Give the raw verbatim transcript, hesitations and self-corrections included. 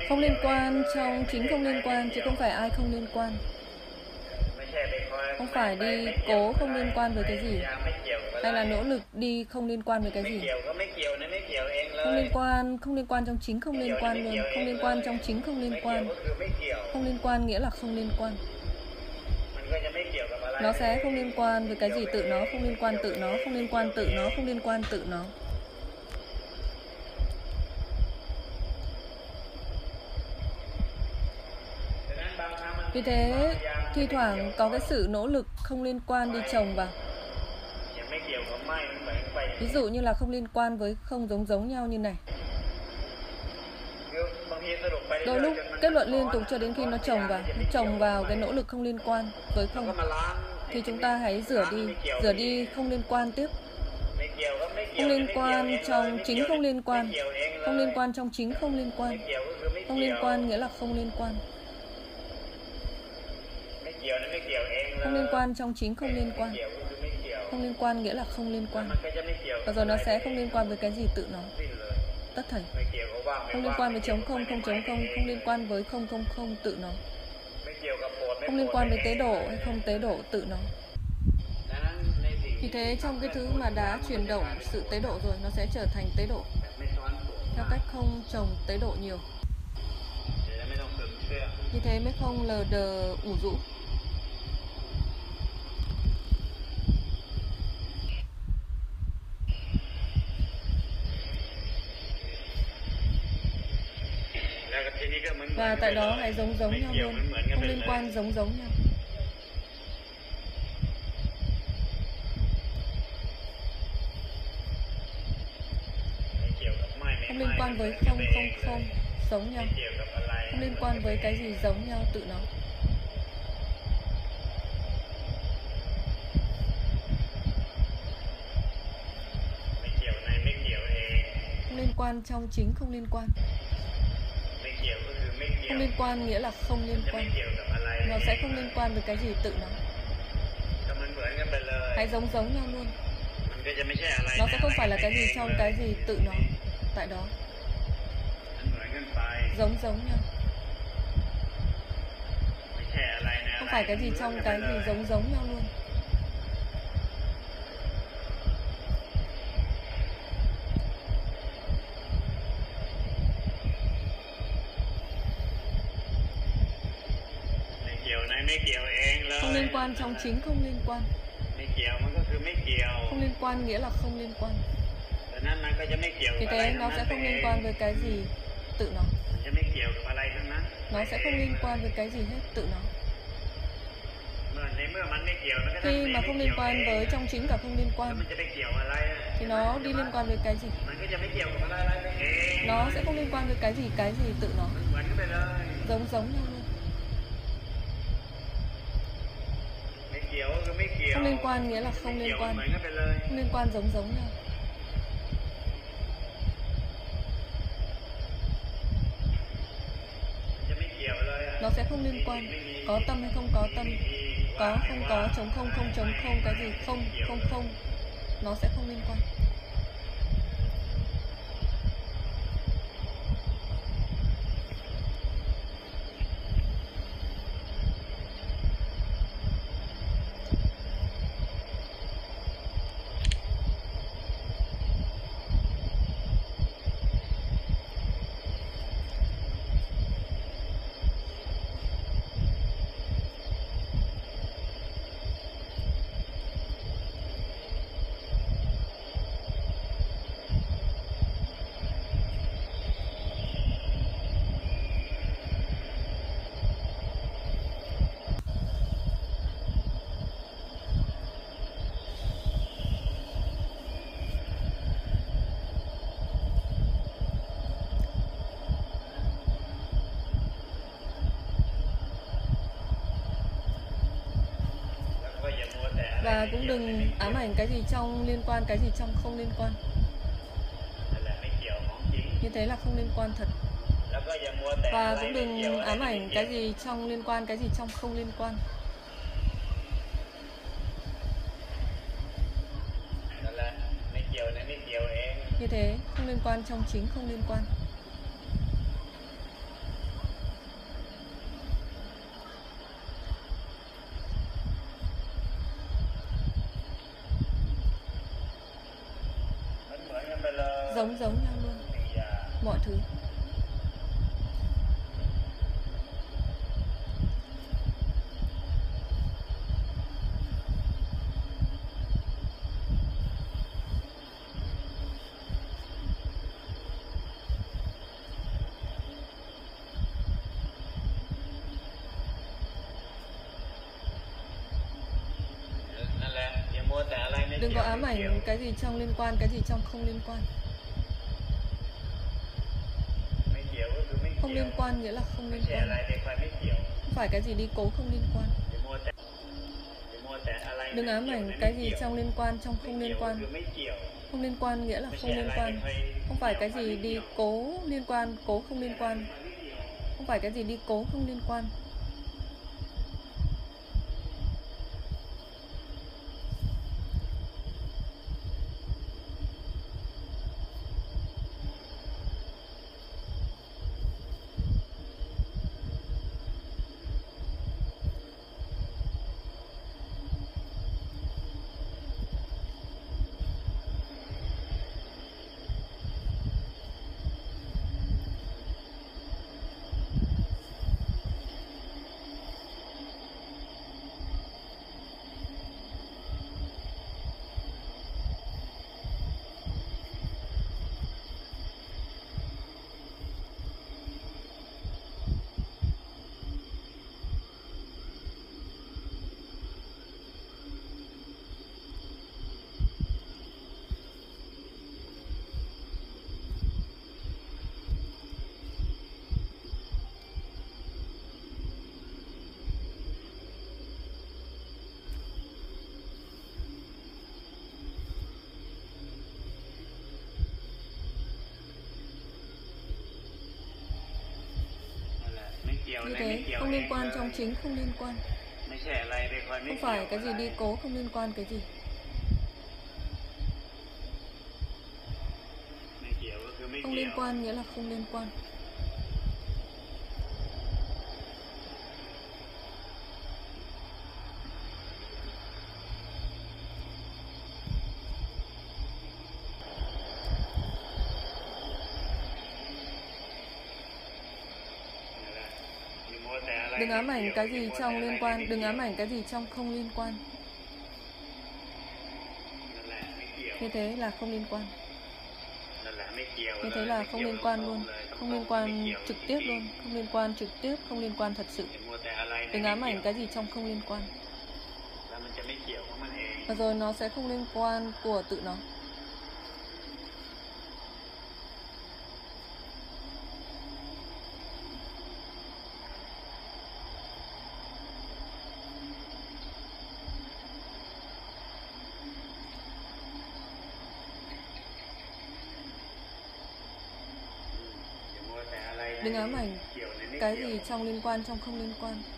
Không liên quan trong chính không liên quan, chứ không phải ai không liên quan. Không phải đi cố không liên quan với cái gì, hay là nỗ lực đi không liên quan với cái gì. Không liên quan, không liên quan trong chính không liên quan luôn. Không liên quan trong chính không liên quan. Không liên quan nghĩa là không liên quan. Nó sẽ không liên quan với cái gì tự nó, không liên quan tự nó, không liên quan tự nó, không liên quan tự nó. Vì thế, thi thoảng có cái sự nỗ lực không liên quan đi chồng vào. Ví dụ như là không liên quan với không giống giống nhau như này. Đôi lúc kết luận liên tục cho đến khi nó chồng vào, nó chồng vào cái nỗ lực không liên quan với không. Thì chúng ta hãy rửa đi, rửa đi không liên quan tiếp. Không liên quan trong chính không liên quan. Không liên quan trong chính không liên quan. Không liên quan nghĩa là không liên quan. Không liên quan trong chính không liên quan. Không liên quan nghĩa là không liên quan. Và rồi nó sẽ không liên quan với cái gì tự nó. Tất thảy. Không liên quan với chống không, không chống không. Không liên quan với không không không tự nó. Không liên quan với tế độ hay không tế độ tự nó. Vì thế trong cái thứ mà đã chuyển động sự tế độ rồi, nó sẽ trở thành tế độ theo cách không trồng tế độ nhiều. Như thế mới không lờ đờ ủ rũ. Và tại đó hãy giống giống nhau luôn, không liên quan giống giống nhau. Không liên quan với không không không giống nhau. Không liên quan với cái gì giống nhau tự nó. Không liên quan trong chính không liên quan. Không liên quan nghĩa là không liên quan. Nó sẽ không liên quan với cái gì tự nó. Hãy giống giống nhau luôn. Nó sẽ không phải là cái gì trong cái gì tự nó. Tại đó giống giống nhau. Không phải cái gì trong cái gì giống giống nhau luôn. Không liên quan trong chính không liên quan. Không liên quan nghĩa là không liên quan. Vì thế nó sẽ không liên quan với cái gì tự nó. Nó sẽ không liên quan với cái gì hết tự nó. Khi mà không liên quan với trong chính cả không liên quan, thì nó đi liên quan với cái gì? Nó sẽ không liên quan với cái gì cái gì tự nó. Giống giống nhau luôn. Không liên quan nghĩa là không liên quan. Không liên quan giống giống nhau. Nó sẽ không liên quan. Có tâm hay không có tâm, có không có, chống không không chống không, cái gì không không không, nó sẽ không liên quan. Và cũng đừng ám ảnh cái gì trong liên quan, cái gì trong không liên quan. Như thế là không liên quan thật. Và cũng đừng ám ảnh cái gì trong liên quan, cái gì trong không liên quan. Như thế không liên quan trong chính không liên quan. nhau luôn, mọi thứ. Đừng có ám ảnh cái gì trong liên quan, cái gì trong không liên quan. Không liên quan nghĩa là không liên quan. Không phải cái gì đi cố không liên quan. Đừng ám ảnh cái gì trong liên quan, trong không liên quan. Không liên quan nghĩa là không liên quan. Không phải cái gì đi cố liên quan, cố không liên quan. Không phải cái gì đi cố không liên quan. Như thế, không liên quan trong chính không liên quan. Không phải cái gì đi cố không liên quan cái gì. Không liên quan nghĩa là không liên quan. Đừng ám ảnh cái gì trong liên quan, đừng ám ảnh cái gì trong không liên quan. Như thế là không liên quan. Như thế là không liên quan luôn. Không liên quan trực tiếp luôn. Không liên quan trực tiếp, không liên quan thật sự. Đừng ám ảnh cái gì trong không liên quan. Và rồi nó sẽ không liên quan của tự nó. Đừng ám ảnh cái gì trong liên quan, trong không liên quan.